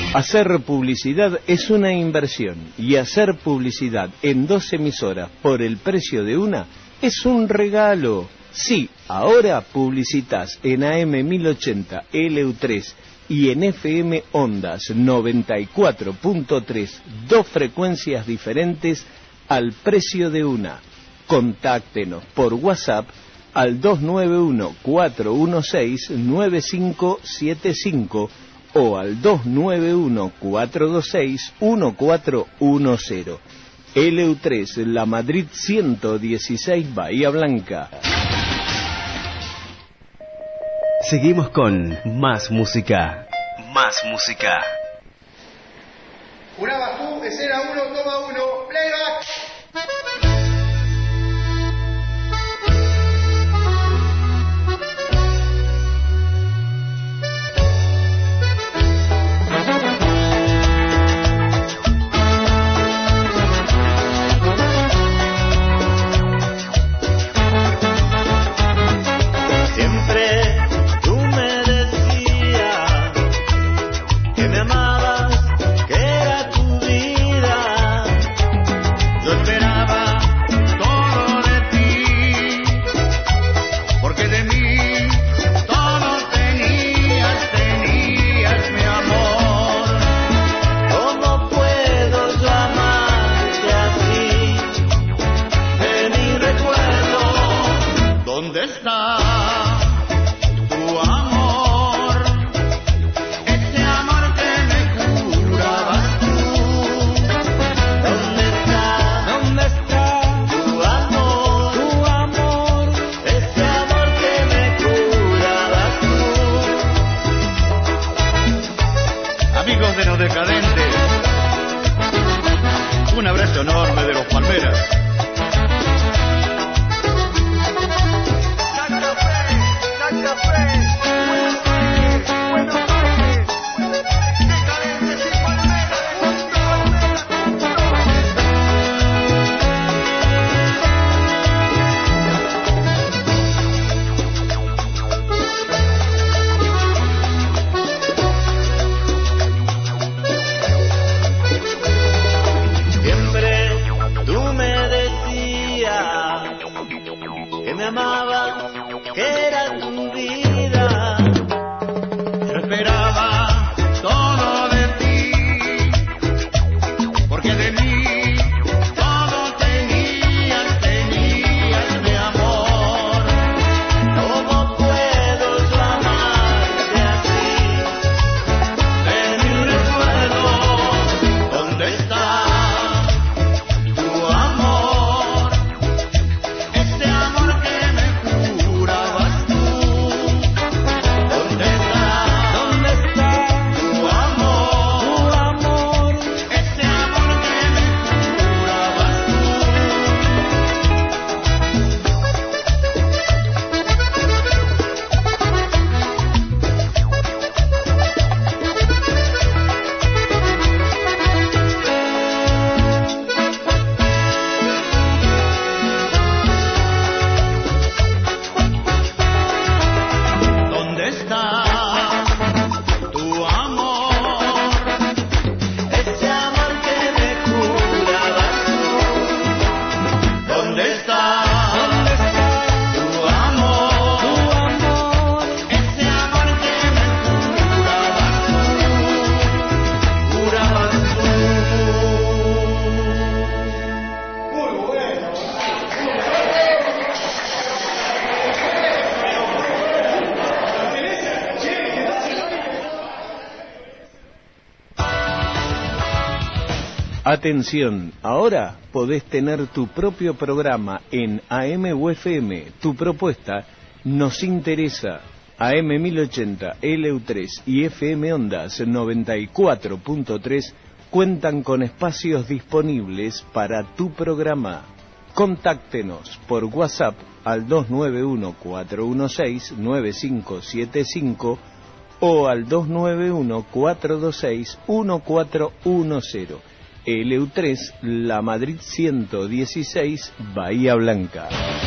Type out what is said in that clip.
Hacer publicidad es una inversión y hacer publicidad en 2 emisoras por el precio de una es un regalo. Sí, ahora publicitas en AM 1080 LU3 y en FM Ondas 94.3, 2 frecuencias diferentes al precio de una. Contáctenos por WhatsApp al 291-416-9575 o al 291-426-1410. LU3, La Madrid 116, Bahía Blanca. Seguimos con más música. Más música. Jurabas tú, escena 1, toma 1, playback. Decadentes, un abrazo enorme de los Palmeras. Atención, ahora podés tener tu propio programa en AM o FM. Tu propuesta nos interesa. AM 1080, LU3 y FM Ondas 94.3 cuentan con espacios disponibles para tu programa. Contáctenos por WhatsApp al 291-416-9575 o al 291-426-1410. LU3, La Madrid 116, Bahía Blanca.